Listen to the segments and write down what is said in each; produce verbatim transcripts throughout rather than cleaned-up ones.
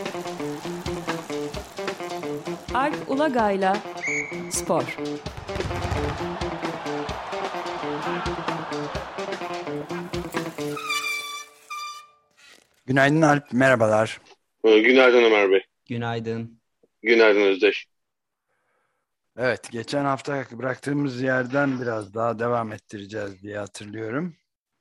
Alp Ulagay'la Spor. Günaydın Alp, merhabalar. Günaydın Ömer Bey. Günaydın. Günaydın Özdeş. Evet, geçen hafta bıraktığımız yerden biraz daha devam ettireceğiz diye hatırlıyorum.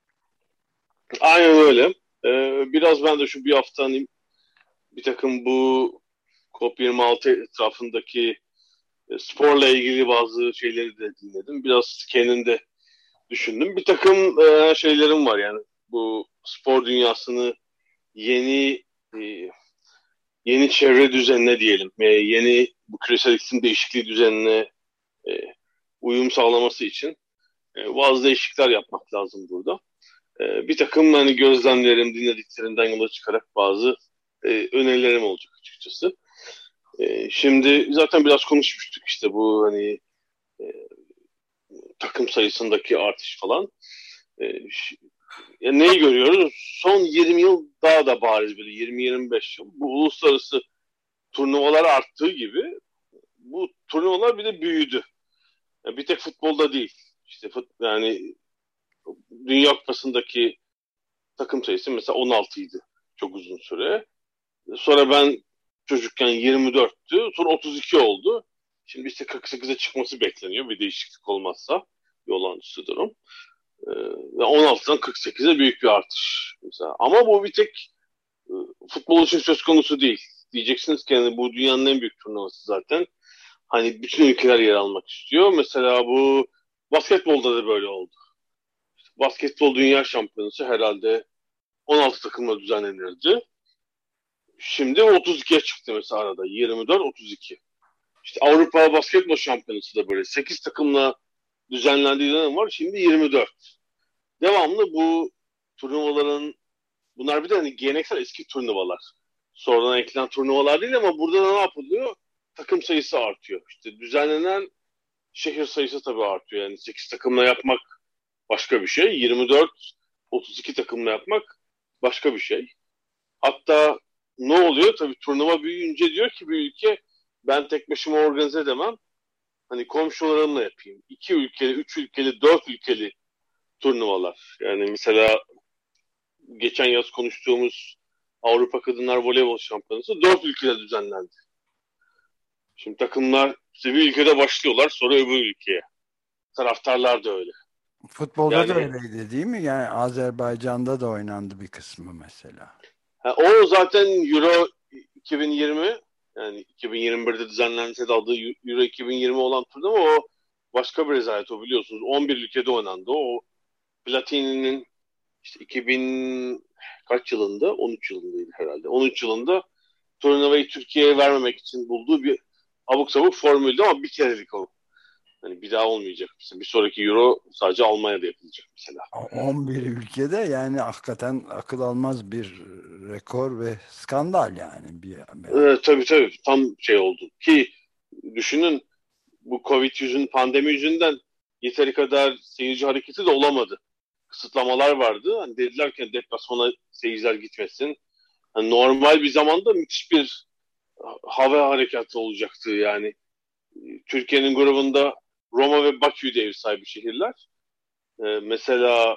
Aynen öyle. Ee, biraz ben de şu bir hafta hani bir takım bu COP yirmi altı etrafındaki e, sporla ilgili bazı şeyleri de dinledim. Biraz kendim de düşündüm. Bir takım e, şeylerim var yani bu spor dünyasını yeni e, yeni çevre düzenine diyelim. E, yeni bu küresel iklim değişikliği düzenine e, uyum sağlaması için e, bazı değişiklikler yapmak lazım burada. E, bir takım hani gözlemlerim, dinlediklerimden yola çıkarak bazı e, önerilerim olacak açıkçası. E, şimdi zaten biraz konuşmuştuk işte bu hani e, takım sayısındaki artış falan. E, ş- ya neyi görüyoruz? Son yirmi yıl daha da bariz böyle yirmi yirmi beş yıl. Bu uluslararası turnuvalar arttığı gibi bu turnuvalar bir de büyüdü. Ya bir tek futbolda değil. İşte fut, yani Dünya Kupası'ndaki takım sayısı mesela on altı idi çok uzun süre. Sonra ben çocukken yirmi dörttü. Sonra otuz iki oldu. Şimdi işte kırk sekize çıkması bekleniyor. Bir değişiklik olmazsa. Bir olağanüstü durum. Ee, ve on altıdan kırk sekize büyük bir artış. Mesela. Ama bu bir tek e, futbol için söz konusu değil. Diyeceksiniz ki yani bu dünyanın en büyük turnuvası zaten. Hani bütün ülkeler yer almak istiyor. Mesela bu basketbolda da böyle oldu. Basketbol Dünya Şampiyonası herhalde on altı takımla düzenlenirdi. Şimdi otuz ikiye çıktı mesela arada. yirmi dört otuz iki. İşte Avrupa Basketbol Şampiyonası da böyle sekiz takımla düzenlendiği dönem var. Şimdi yirmi dört. Devamlı bu turnuvaların bunlar bir de hani geleneksel eski turnuvalar. Sonradan eklenen turnuvalar değil ama burada da ne yapılıyor? Takım sayısı artıyor. İşte düzenlenen şehir sayısı tabii artıyor. Yani sekiz takımla yapmak başka bir şey. yirmi dört otuz iki takımla yapmak başka bir şey. Hatta ne oluyor? Tabii turnuva büyüyünce diyor ki bir ülke ben tek başıma organize edemem. Hani komşularımla yapayım. İki ülkeli, üç ülkeli, dört ülkeli turnuvalar. Yani mesela geçen yaz konuştuğumuz Avrupa Kadınlar Voleybol Şampiyonası dört ülkede düzenlendi. Şimdi takımlar işte bir ülkede başlıyorlar sonra öbür ülkeye. Taraftarlar da öyle. Futbolda da Yani öyleydi değil mi? Yani Azerbaycan'da da oynandı bir kısmı mesela. ha, o zaten Euro iki bin yirmi yani iki bin yirmi birde düzenlense de adı Euro iki bin yirmi olan turnuva o başka bir rezalet o biliyorsunuz. on bir ülkede oynandı. O Platini'nin işte iki bin kaç yılında? on üç yılındaydı herhalde. on üç yılında turnuvayı Türkiye'ye vermemek için bulduğu bir abuk sabuk formüldü ama bir kerelik o. Hani bir daha olmayacak. Mesela bir sonraki Euro sadece Almanya'da yapılacak mesela. on bir ülkede yani hakikaten akıl almaz bir rekor ve skandal yani bir, bir an. Ee, tabii tabii tam şey oldu. Ki düşünün bu Covid yüzün pandemi yüzünden yeteri kadar seyirci hareketi de olamadı. Kısıtlamalar vardı. Hani dediler ki deplasmana seyirciler gitmesin. Hani normal bir zamanda müthiş bir hava harekatı olacaktı yani. Türkiye'nin grubunda Roma ve Bakü'yü de ev sahibi şehirler. Ee, mesela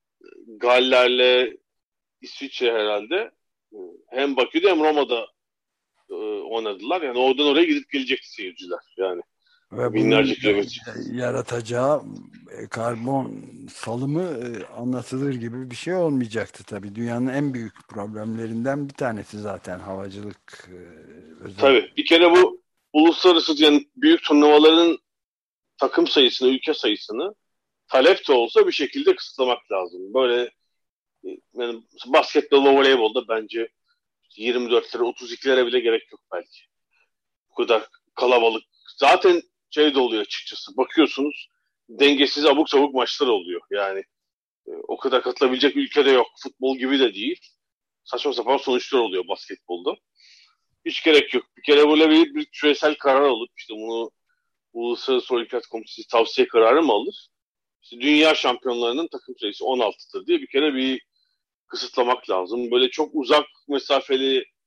Galler'le İsviçre herhalde hem Bakü'de hem Roma'da e, oynadılar. Yani oradan oraya gidip gelecekti seyirciler. Yani Ve binlerce bunun kilometre. yaratacağı e, karbon salımı e, anlatılır gibi bir şey olmayacaktı tabii. Dünyanın en büyük problemlerinden bir tanesi zaten havacılık e, özel. Tabii bir kere bu uluslararası yani büyük turnuvaların takım sayısını, ülke sayısını talep de olsa bir şekilde kısıtlamak lazım. Böyle e, yani basketbol ve voleybolda bence yirmi dörtlere otuz ikilere bile gerek yok belki. Bu kadar kalabalık. Zaten şey de oluyor açıkçası. Bakıyorsunuz dengesiz abuk sabuk maçlar oluyor. Yani e, o kadar katılabilecek ülke de yok. Futbol gibi de değil. Saçma sapan sonuçlar oluyor basketbolda. Hiç gerek yok. Bir kere böyle bir, bir küresel karar alıp işte bunu Uluslararası Olimpiyat Komitesi tavsiye kararı mı alır? İşte dünya şampiyonlarının takım sayısı on altıdır diye bir kere bir kısıtlamak lazım. Böyle çok uzak mesafeli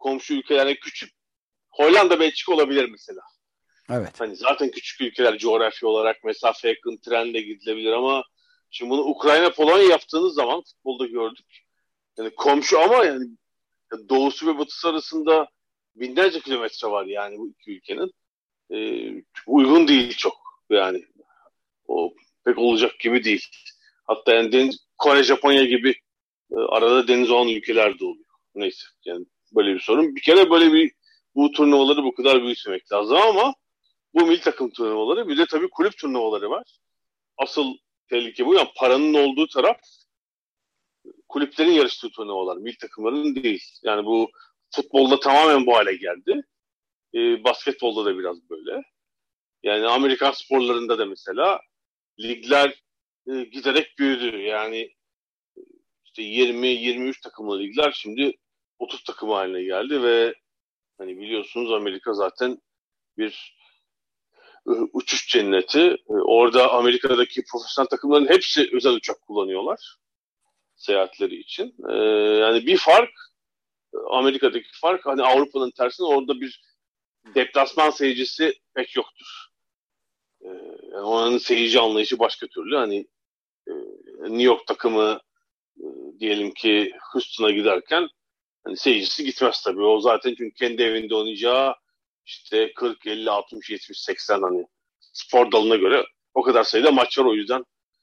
komşu ülkelerine küçük Hollanda, Belçika olabilir mesela. Evet. Hani zaten küçük ülkeler coğrafya olarak mesafe yakın, trenle gidilebilir ama şimdi bunu Ukrayna, Polonya yaptığınız zaman futbolda gördük. Yani komşu ama yani doğusu ve batısı arasında binlerce kilometre var yani bu iki ülkenin. Ee, uygun değil çok. Yani o pek olacak gibi değil. Hatta yani deniz, Kore, Japonya gibi e, arada deniz olan ülkeler de oluyor. Neyse yani böyle bir sorun. Bir kere böyle bir bu turnuvaları bu kadar büyütmek lazım ama bu milli takım turnuvaları bir de tabii kulüp turnuvaları var. Asıl tehlike bu. Yani paranın olduğu taraf kulüplerin yarıştığı turnuvalar. Milli takımların değil. Yani bu futbolda tamamen bu hale geldi. E, basketbolda da biraz böyle. Yani Amerikan sporlarında da mesela ligler e, giderek büyüdü. Yani işte yirmi yirmi üç takımlı ligler şimdi otuz takım haline geldi ve hani biliyorsunuz Amerika zaten bir e, uçuş cenneti. E, orada Amerika'daki profesyonel takımların hepsi özel uçak kullanıyorlar seyahatleri için. E, yani bir fark Amerika'daki fark hani Avrupa'nın tersine orada bir deplasman seyircisi pek yoktur. E, yani onun seyirci anlayışı başka türlü. Hani e, New York takımı e, diyelim ki Houston'a giderken hani seyircisi gitmez tabii. O zaten çünkü kendi evinde oynayacağı işte kırk, elli, altmış, yetmiş, seksen hani spor dalına göre o kadar sayıda maç var o yüzden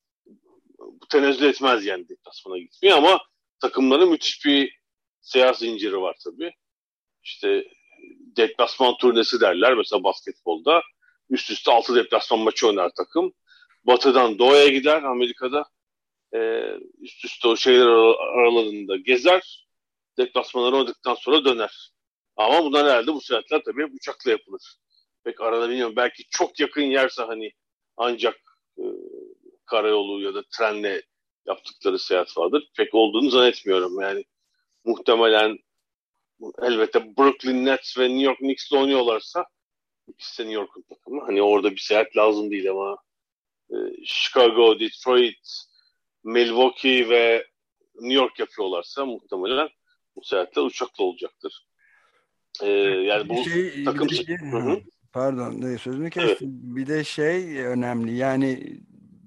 bu tenezzül etmez yani deplasmana gitmiyor ama takımların müthiş bir seyahat zinciri var tabii. İşte deplasman turnesi derler mesela basketbolda. Üst üste altı deplasman maçı oynar takım. Batıdan doğuya gider Amerika'da. Ee, üst üste o şeyler aralarında gezer. Deplasmanları oynadıktan sonra döner. Ama bunlar herhalde bu seyahatler tabii uçakla yapılır. Pek arada bilmiyorum. Belki çok yakın yerse hani ancak e, karayolu ya da trenle yaptıkları seyahat vardır. Pek olduğunu zannetmiyorum. Yani muhtemelen elbette Brooklyn Nets ve New York Knicks'le oynuyorlarsa ikisi de New York'un takımı. Hani orada bir seyahat lazım değil ama e, Chicago, Detroit, Milwaukee ve New York yapıyorlarsa muhtemelen bu seyahatler uçakla olacaktır. Ee, yani Bir bu şey, takım... bir de Hı hı, pardon e, sözünü evet. kestim. Bir de şey önemli yani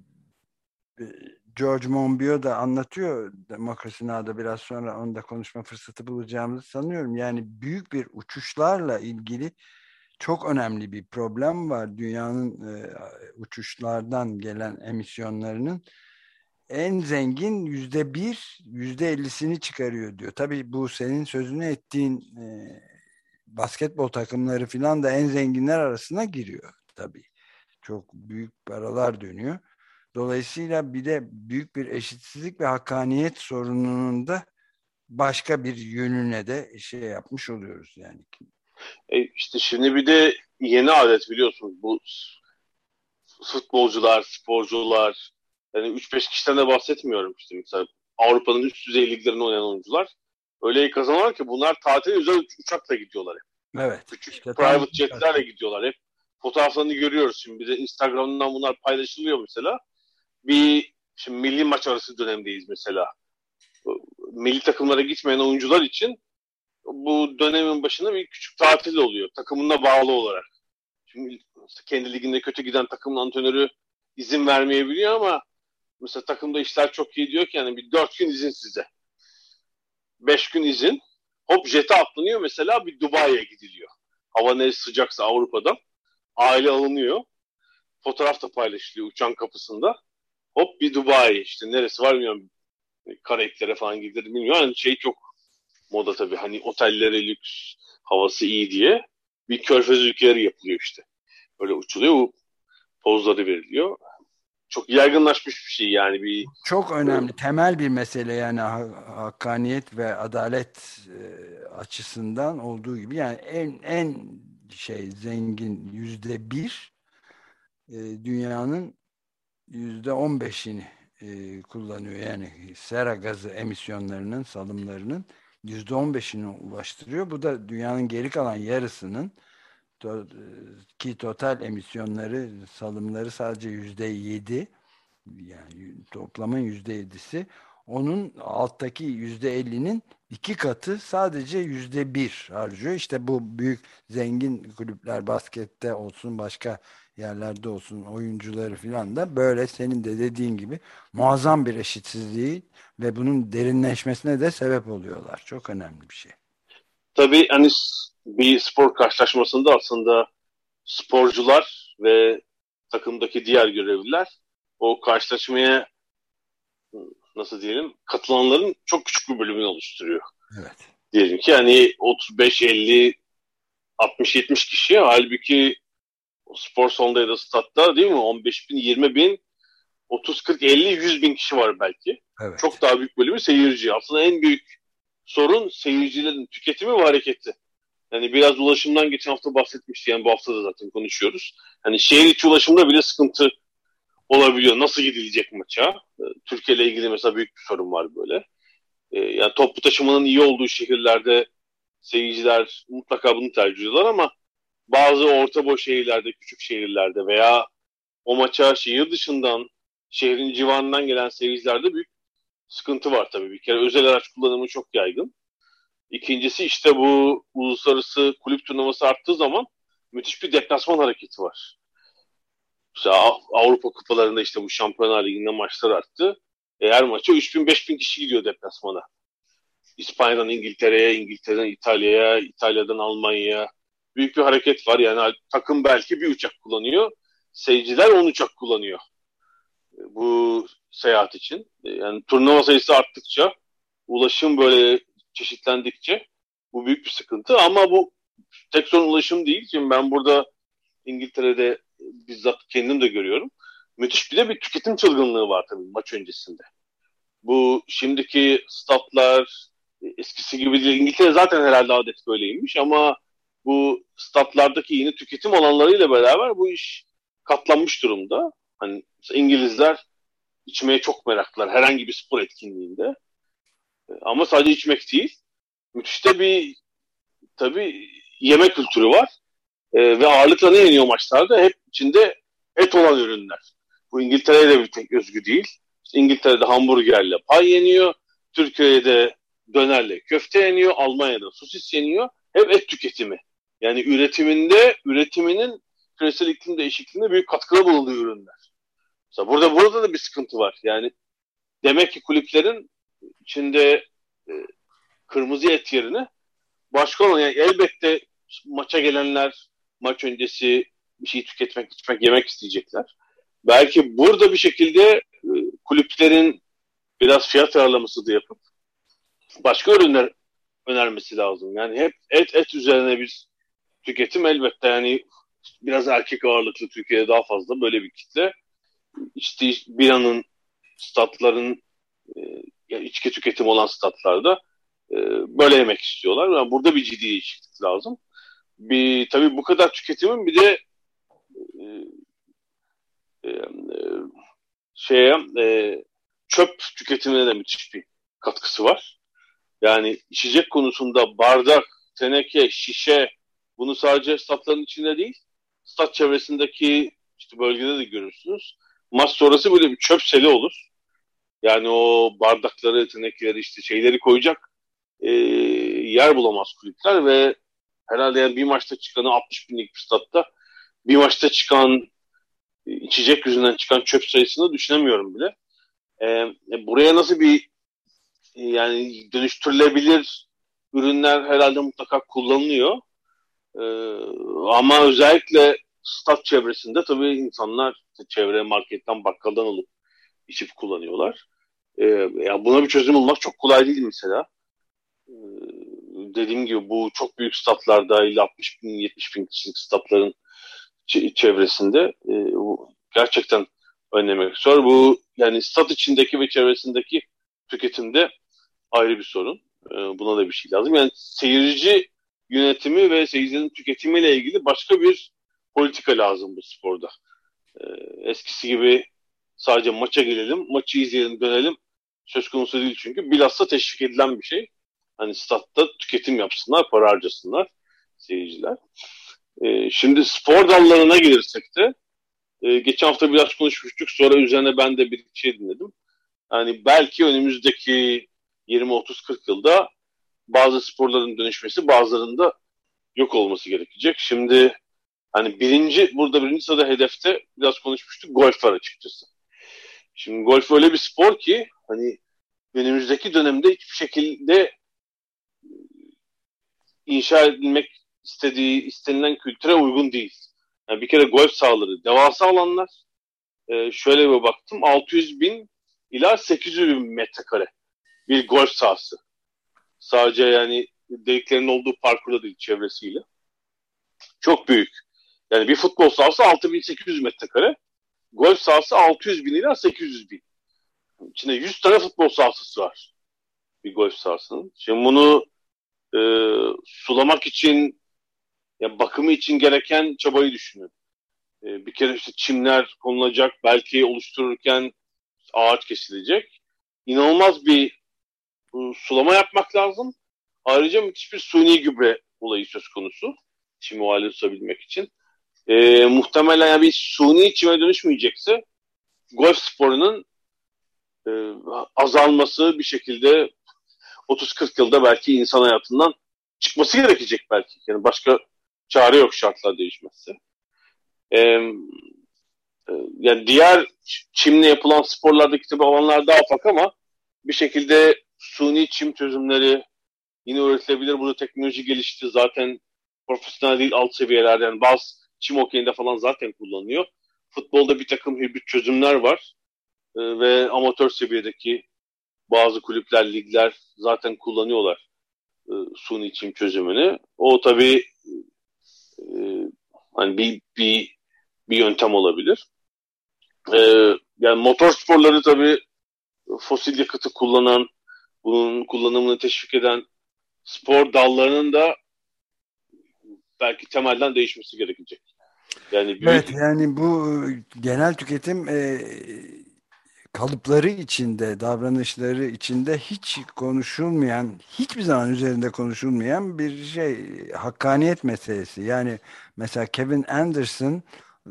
e, George Monbiot da anlatıyor Demokrasi Now'da biraz sonra onu da konuşma fırsatı bulacağımızı sanıyorum. Yani büyük bir uçuşlarla ilgili çok önemli bir problem var. Dünyanın e, uçuşlardan gelen emisyonlarının en zengin yüzde bir, yüzde ellisini çıkarıyor diyor. Tabii bu senin sözünü ettiğin e, basketbol takımları filan da en zenginler arasına giriyor tabii. Çok büyük paralar dönüyor. Dolayısıyla bir de büyük bir eşitsizlik ve hakkaniyet sorununun da başka bir yönüne de şey yapmış oluyoruz yani. E, işte şimdi bir de yeni adet biliyorsunuz bu futbolcular, sporcular yani üç beş kişiden de bahsetmiyorum işte mesela Avrupa'nın üst düzey liglerinde oynayan oyuncular öyle iyi kazanıyorlar ki bunlar tatile özel uçakla gidiyorlar hep. Evet. Küçük İşte tam private jetlerle kastet- gidiyorlar hep. Fotoğraflarını görüyoruz şimdi. Bir de Instagram'dan bunlar paylaşılıyor mesela. Bir şimdi milli maç arası dönemdeyiz mesela. Milli takımlara gitmeyen oyuncular için bu dönemin başında bir küçük tatil oluyor. Takımına bağlı olarak. Şimdi kendi liginde kötü giden takımın antrenörü izin vermeyebiliyor ama mesela takımda işler çok iyi diyor ki yani bir dört gün izin size. Beş gün izin. Hop jete atlanıyor mesela bir Dubai'ye gidiliyor. Hava neresi sıcaksa Avrupa'da. Aile alınıyor. Fotoğraf da paylaşılıyor uçağın kapısında. Hop bir Dubai işte neresi var bilmiyorum. Karayiplere falan gidilir bilmiyorum. Yani şey çok moda tabii hani otellere lüks havası iyi diye bir körfez ülkeleri yapılıyor işte. Böyle uçuluyor bu pozları veriliyor. Çok yaygınlaşmış bir şey yani bir çok e, önemli, temel bir mesele yani ha- hakkaniyet ve adalet e, açısından olduğu gibi yani en en şey zengin yüzde bir e, dünyanın yüzde on beşini e, kullanıyor. Yani sera gazı emisyonlarının, salımlarının yüzde on beşini ulaştırıyor. Bu da dünyanın geri kalan yarısının to- e, ki total emisyonları, salımları sadece yüzde yedi yani toplamın yüzde yedisi onun alttaki yüzde ellinin iki katı sadece yüzde bir harcıyor. İşte bu büyük zengin kulüpler, baskette olsun başka yerlerde olsun, oyuncuları falan da böyle senin de dediğin gibi muazzam bir eşitsizliği ve bunun derinleşmesine de sebep oluyorlar. Çok önemli bir şey. Tabii hani bir spor karşılaşmasında aslında sporcular ve takımdaki diğer görevliler o karşılaşmaya, nasıl diyelim, katılanların çok küçük bir bölümünü oluşturuyor. Evet. Diyelim ki hani otuz beş elli altmış yetmiş kişi, halbuki spor salonunda ya da statta değil mi on beş bin yirmi bin otuz kırk elli yüz bin kişi var belki. Evet. Çok daha büyük bölümü seyirci. Aslında en büyük sorun seyircilerin tüketimi ve hareketi. Yani biraz ulaşımdan geçen hafta bahsetmiştik. Yani bu hafta da zaten konuşuyoruz. Hani şehir içi ulaşımda bile sıkıntı olabiliyor. Nasıl gidilecek maça? Türkiye ile ilgili mesela büyük bir sorun var böyle. Yani toplu taşımanın iyi olduğu şehirlerde seyirciler mutlaka bunu tercih ediyorlar ama bazı orta boy şehirlerde, küçük şehirlerde veya o maça şehir dışından, şehrin civarından gelen seyircilerde büyük sıkıntı var tabii. Bir kere özel araç kullanımı çok yaygın. İkincisi işte bu uluslararası kulüp turnuvası arttığı zaman müthiş bir deplasman hareketi var. Mesela Avrupa kupalarında işte bu Şampiyonlar Ligi'nde maçlar arttı. E her maça üç bin beş bin kişi gidiyor deplasmana. İspanya'dan İngiltere'ye, İngiltere'den İtalya'ya, İtalya'dan Almanya'ya büyük bir hareket var. Yani takım belki bir uçak kullanıyor. Seyirciler on uçak kullanıyor bu seyahat için. Yani turnuva sayısı arttıkça, ulaşım böyle çeşitlendikçe bu büyük bir sıkıntı. Ama bu tek sorun ulaşım değil. Şimdi ben burada İngiltere'de bizzat kendim de görüyorum. Müthiş bir de bir tüketim çılgınlığı var tabii maç öncesinde. Bu şimdiki statlar eskisi gibi değil. İngiltere zaten herhalde adet böyleymiş ama bu statlardaki yeni tüketim alanlarıyla beraber bu iş katlanmış durumda. Hani İngilizler içmeye çok meraklılar herhangi bir spor etkinliğinde. Ama sadece içmek değil. Müthiş de bir tabii yemek kültürü var. Ee, ve ağırlıkla ne yeniyor maçlarda? Hep içinde et olan ürünler. Bu İngiltere'ye de bir tek özgü değil. İşte İngiltere'de hamburgerle pay yeniyor. Türkiye'de dönerle köfte yeniyor. Almanya'da sosis yeniyor. Hep et tüketimi. Yani üretiminde, üretiminin küresel iklim değişikliğinde büyük katkıda bulunduğu ürünler. Mesela burada burada da bir sıkıntı var. Yani demek ki kulüplerin içinde e, kırmızı et yerine başka olan, yani elbette maça gelenler maç öncesi bir şey tüketmek, içmek, yemek isteyecekler. Belki burada bir şekilde e, kulüplerin biraz fiyat ayarlaması da yapıp başka ürünler önermesi lazım. Yani hep et et üzerine bir tüketim elbette, yani biraz erkek ağırlıklı Türkiye'de daha fazla böyle bir kitle. İşte biranın, statların e, yani içki tüketimi olan statlarda e, böyle yemek istiyorlar. Yani burada bir ciddi değişiklik lazım. Bir tabii bu kadar tüketimin bir de e, e, şeye e, çöp tüketimine de müthiş bir katkısı var. Yani içecek konusunda bardak, teneke, şişe, bunu sadece statların içinde değil, stat çevresindeki işte bölgede de görürsünüz. Maç sonrası böyle bir çöp seli olur. Yani o bardakları, tenekeleri, işte şeyleri koyacak e, yer bulamaz kulüpler ve herhalde yani bir maçta çıkan altmış binlik bir statta bir maçta çıkan içecek yüzünden çıkan çöp sayısını düşünemiyorum bile. E, buraya nasıl bir yani dönüştürülebilir ürünler herhalde mutlaka kullanılıyor. E, ama özellikle stat çevresinde tabii insanlar çevre marketten, bakkaldan alıp içip kullanıyorlar. E, ya buna bir çözüm bulmak çok kolay değil mesela. E, dediğim gibi bu çok büyük statlarda elli altmış bin yetmiş bin kişilik statların çevresinde e, bu gerçekten önlemek zor. Bu yani stat içindeki ve çevresindeki tüketimde ayrı bir sorun. E, buna da bir şey lazım. Yani seyirci yönetimi ve seyircinin tüketimiyle ilgili başka bir politika lazım bu sporda. E, eskisi gibi sadece maça girelim, maçı izleyelim, dönelim söz konusu değil çünkü. Bilhassa teşvik edilen bir şey. Hani statta tüketim yapsınlar, para harcasınlar seyirciler. E, şimdi spor dallarına gelirsek de e, geçen hafta biraz konuşmuştuk. Sonra üzerine ben de bir şey dinledim. Yani belki önümüzdeki yirmi otuz kırk yılda bazı sporların dönüşmesi, bazılarında yok olması gerekecek. Şimdi hani birinci, burada birinci sırada hedefte biraz konuşmuştuk, golf var açıkçası. Şimdi golf öyle bir spor ki hani önümüzdeki dönemde hiçbir şekilde inşa edilmek istediği, istenilen kültüre uygun değil. Yani bir kere golf sahaları devasa alanlar. Ee, şöyle bir baktım, altı yüz bin ila sekiz yüz bin metrekare bir golf sahası. Sadece yani deliklerin olduğu parkurda değil, çevresiyle. Çok büyük. Yani bir futbol sahası altı bin sekiz yüz metrekare. Golf sahası altı yüz bin ila sekiz yüz bin. İçinde yüz tane futbol sahası var bir golf sahasının. Şimdi bunu e, sulamak için, ya bakımı için gereken çabayı düşünün. E, bir kere işte çimler konulacak, belki oluştururken ağaç kesilecek. İnanılmaz bir e, sulama yapmak lazım. Ayrıca müthiş bir suni gübre olayı söz konusu. Çimi o hale tutabilmek için. E, muhtemelen yani bir suni çime dönüşmeyecekse golf sporunun e, azalması bir şekilde otuz kırk yılda belki insan hayatından çıkması gerekecek belki. Yani başka çare yok şartlar değişmezse. Ee, e, yani diğer çimle yapılan sporlardaki tabii alanlar daha ufak ama bir şekilde suni çim çözümleri yine üretilebilir. Burada teknoloji gelişti. Zaten profesyonel değil, alt seviyelerde. Yani bazı çim okeyinde falan zaten kullanılıyor. Futbolda bir takım hibrit çözümler var. Ee, ve amatör seviyedeki bazı kulüpler, ligler zaten kullanıyorlar e, suni çim çözümünü. O tabii e, hani bir, bir bir yöntem olabilir. E, yani motor sporları tabii fosil yakıtı kullanan, bunun kullanımını teşvik eden spor dallarının da belki temelden değişmesi gerekecek. Yani büyük... Evet, yani bu genel tüketim e, kalıpları içinde, davranışları içinde hiç konuşulmayan, hiçbir zaman üzerinde konuşulmayan bir şey, hakkaniyet meselesi. Yani mesela Kevin Anderson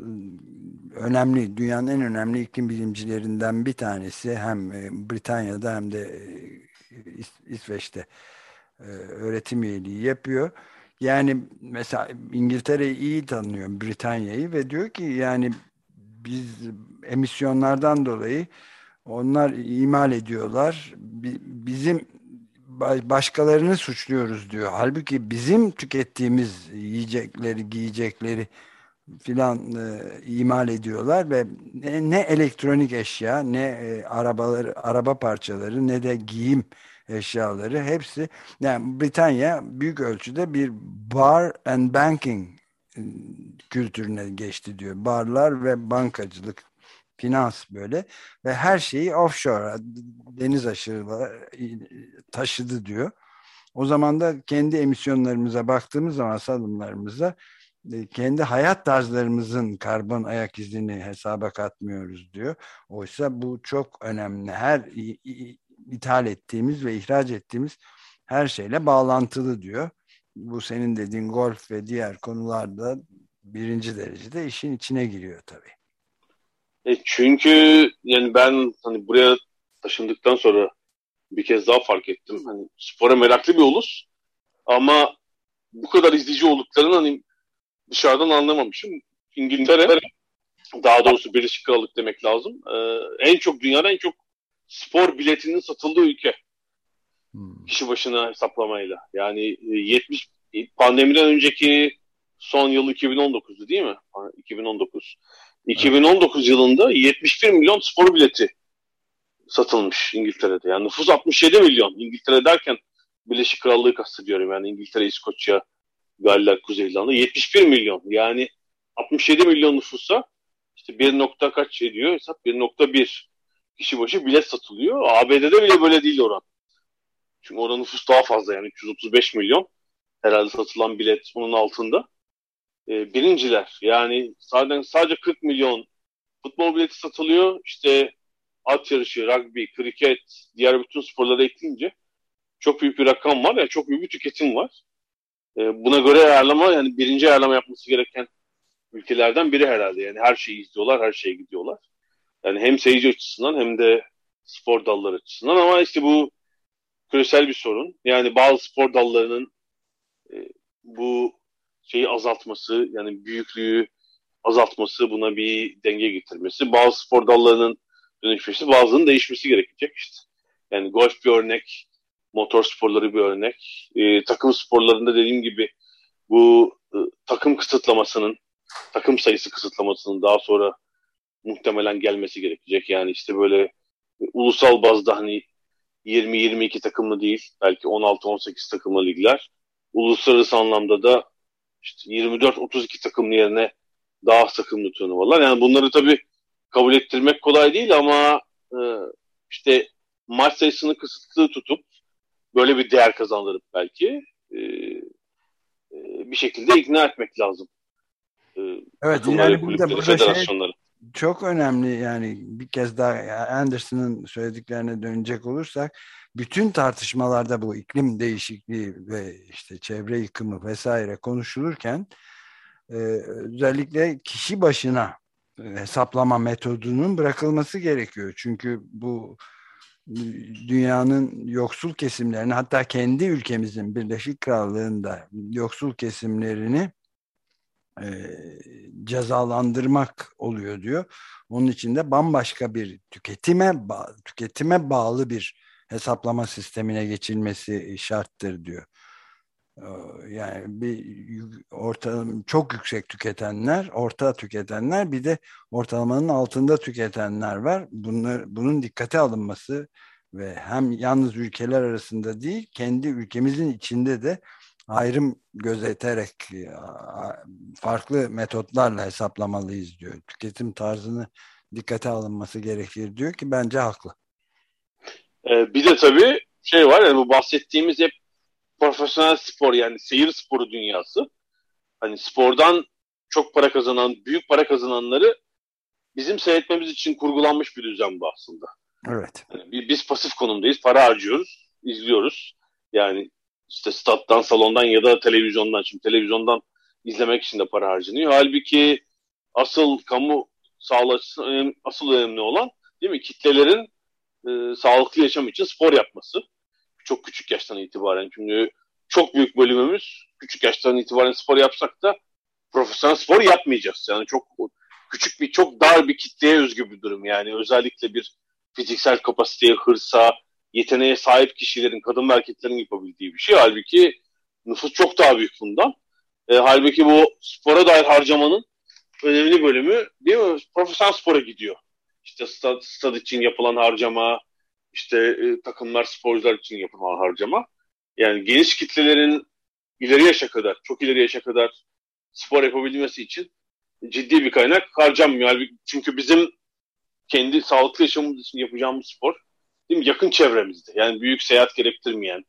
önemli, dünyanın en önemli iklim bilimcilerinden bir tanesi. Hem Britanya'da hem de İs- İsveç'te e, öğretim üyeliği yapıyor. Yani mesela İngiltere'yi iyi tanıyor, Britanya'yı, ve diyor ki yani biz emisyonlardan dolayı onlar imal ediyorlar. Bi- Bizim ba- başkalarını suçluyoruz diyor. Halbuki bizim tükettiğimiz yiyecekleri, giyecekleri filan e, imal ediyorlar ve ne, ne elektronik eşya, ne e, arabaları, araba parçaları, ne de giyim eşyaları, hepsi, yani Britanya büyük ölçüde bir bar and banking e, kültürüne geçti diyor. Barlar ve bankacılık, finans böyle, ve her şeyi offshore, deniz aşırı taşıdı diyor. O zaman da kendi emisyonlarımıza baktığımız zaman, salımlarımıza, e, kendi hayat tarzlarımızın karbon ayak izini hesaba katmıyoruz diyor. Oysa bu çok önemli. Her i- i- ithal ettiğimiz ve ihraç ettiğimiz her şeyle bağlantılı diyor. Bu senin dediğin golf ve diğer konularda birinci derecede işin içine giriyor tabii. E çünkü yani ben hani buraya taşındıktan sonra bir kez daha fark ettim. Hani spora meraklı bir ulus ama bu kadar izleyici olduklarını hani dışarıdan anlamamışım. İngiltere, daha doğrusu Birleşik Krallık demek lazım. Ee, en çok, dünyada en çok spor biletinin satıldığı ülke. Hmm. Kişi başına hesaplamayla. Yani e, yetmiş, pandemiden önceki son yıl iki bin on dokuzdu değil mi? Ha, iki bin on dokuz. Evet. iki bin on dokuz yılında yetmiş bir milyon spor bileti satılmış İngiltere'de. Yani nüfus altmış yedi milyon. İngiltere derken Birleşik Krallığı kastediyorum. Yani İngiltere, İskoçya, Galler, Kuzey İrlanda. yetmiş bir milyon. Yani altmış yedi milyon nüfusa işte bir nokta kaç ediyor? Hesap bir nokta bir kişi başı bilet satılıyor. A B D'de bile böyle değil oran. Çünkü orada nüfus daha fazla, yani üç yüz otuz beş milyon. Herhalde satılan bilet onun altında. Ee, birinciler. Yani sadece, sadece kırk milyon futbol bileti satılıyor. İşte at yarışı, rugby, kriket, diğer bütün sporları ekleyince çok büyük bir rakam var. Yani çok büyük bir tüketim var. Ee, buna göre ayarlama, yani birinci ayarlama yapması gereken ülkelerden biri herhalde. Yani her şeyi izliyorlar, her şeye gidiyorlar. Yani hem seyirci açısından hem de spor dalları açısından, ama işte bu küresel bir sorun. Yani bazı spor dallarının e, bu şeyi azaltması, yani büyüklüğü azaltması, buna bir denge getirmesi, bazı spor dallarının dönüşmesi, bazılarının değişmesi gerekecek işte. Yani golf bir örnek, motor sporları bir örnek. E, takım sporlarında dediğim gibi bu e, takım kısıtlamasının, takım sayısı kısıtlamasının daha sonra muhtemelen gelmesi gerekecek. Yani işte böyle e, ulusal bazda hani yirmi yirmi iki takımlı değil, belki on altı on sekiz takımlı ligler. Uluslararası anlamda da işte yirmi dört otuz iki takımlı yerine daha az takımlı turnuvalar. Yani bunları tabii kabul ettirmek kolay değil, ama e, işte maç sayısını kısıtlı tutup böyle bir değer kazandırıp belki e, e, bir şekilde ikna etmek lazım. E, Evet, takımları, yani bir de kulüpleri, burada şey federasyonları. çok önemli, yani bir kez daha Anderson'ın söylediklerine dönecek olursak, bütün tartışmalarda bu iklim değişikliği ve işte çevre yıkımı vesaire konuşulurken e, özellikle kişi başına e, hesaplama metodunun bırakılması gerekiyor. Çünkü bu dünyanın yoksul kesimlerini, hatta kendi ülkemizin Birleşik Krallığı'nda yoksul kesimlerini e, cezalandırmak oluyor diyor. Onun için de bambaşka bir tüketime ba- tüketime bağlı bir hesaplama sistemine geçilmesi şarttır diyor. Ee, Yani bir orta, çok yüksek tüketenler, orta tüketenler, bir de ortalamanın altında tüketenler var. Bunlar, bunun dikkate alınması ve hem yalnız ülkeler arasında değil, kendi ülkemizin içinde de ayrım gözeterek farklı metotlarla hesaplamalıyız diyor. Tüketim tarzını dikkate alınması gerekir diyor ki bence haklı. E, bir de tabii şey var, yani bu bahsettiğimiz hep profesyonel spor, yani seyir sporu dünyası. Hani spordan çok para kazanan, büyük para kazananları bizim seyretmemiz için kurgulanmış bir düzen bu aslında. Evet. Yani biz pasif konumdayız, para harcıyoruz, izliyoruz. Yani işte stat'tan, salondan ya da televizyondan. Şimdi televizyondan izlemek için de para harcanıyor. Halbuki asıl kamu sağlığı açısından asıl önemli olan, değil mi, kitlelerin e, sağlıklı yaşam için spor yapması. Çok küçük yaştan itibaren. Çünkü çok büyük bölümümüz küçük yaştan itibaren spor yapsak da profesyonel spor yapmayacağız. Yani çok küçük bir, çok dar bir kitleye özgü bir durum. Yani özellikle bir fiziksel kapasiteye, hırsa, yeteneğe sahip kişilerin, kadın ve erkeklerin yapabildiği bir şey. Halbuki nüfus çok daha büyük bundan. E, halbuki bu spora dair harcamanın önemli bölümü, değil mi, profesyonel spora gidiyor. İşte stad, stad için yapılan harcama, işte e, takımlar, sporcular için yapılan harcama. Yani geniş kitlelerin ileri yaşa kadar, çok ileri yaşa kadar spor yapabilmesi için ciddi bir kaynak harcanmıyor. Yani çünkü bizim kendi sağlıklı yaşamımız için yapacağımız spor, değil mi, yakın çevremizde. Yani büyük seyahat gerektirmeyen,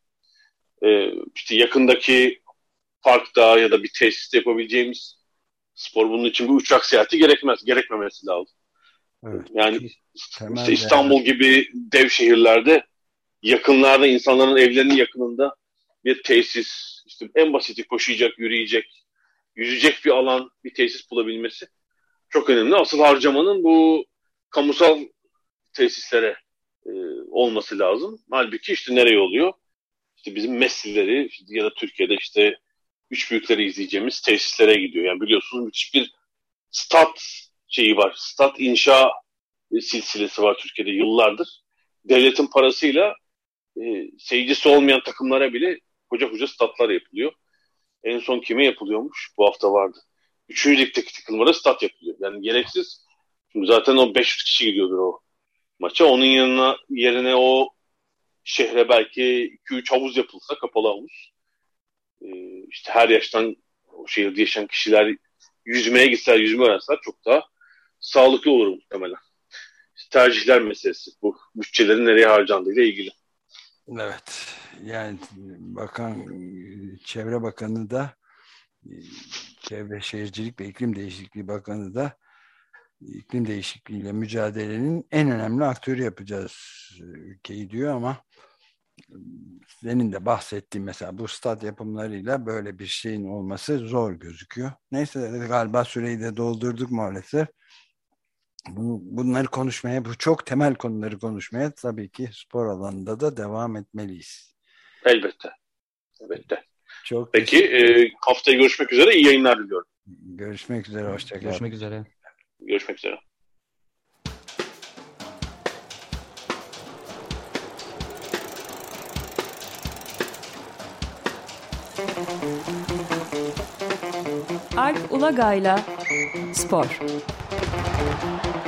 e, işte yakındaki parkta ya da bir tesiste yapabileceğimiz spor. Bunun için bir uçak seyahati gerekmez, gerekmemesi lazım. Evet. Yani Çok işte temel değer. İstanbul gibi dev şehirlerde yakınlarda, insanların evlerinin yakınında bir tesis, işte en basiti koşacak, yürüyecek, yüzecek bir alan, bir tesis bulabilmesi çok önemli. Asıl harcamanın bu kamusal tesislere e, olması lazım. Halbuki işte nereye oluyor? İşte bizim Messi'leri işte ya da Türkiye'de işte üç büyükleri izleyeceğimiz tesislere gidiyor. Yani biliyorsunuz müthiş bir stat şeyi var. Stat inşa e, silsilesi var Türkiye'de yıllardır. Devletin parasıyla e, seyircisi olmayan takımlara bile koca koca statlar yapılıyor. En son kime yapılıyormuş? Bu hafta vardı. Üçüncü ligdeki takımlara stat yapılıyor. Yani gereksiz. Çünkü zaten o beş yüz kişi gidiyordur o maça. Onun yanına, yerine o şehre belki iki üç havuz yapılsa, kapalı havuz. E, işte her yaştan o şehirde yaşayan kişiler yüzmeye gitseler, yüzme öğrenseler çok daha sağlıklı olur muhtemelen. İşte tercihler meselesi. Bu bütçelerin nereye harcandığıyla ilgili. Evet. Yani bakan Çevre Bakanı da, Çevre Şehircilik ve İklim Değişikliği Bakanı da iklim değişikliğiyle mücadelenin en önemli aktörü yapacağız ülkeyi diyor, ama senin de bahsettiğin mesela bu stat yapımlarıyla böyle bir şeyin olması zor gözüküyor. Neyse, galiba süreyi de doldurduk maalesef. Bu, bunları konuşmaya, bu çok temel konuları konuşmaya tabii ki spor alanında da devam etmeliyiz. Elbette. Elbette. Çok Peki e, haftaya görüşmek üzere. İyi yayınlar diliyorum. Görüşmek üzere. Hoşça kal. Görüşmek üzere. Görüşmek üzere. Alp Ulagay'la Spor.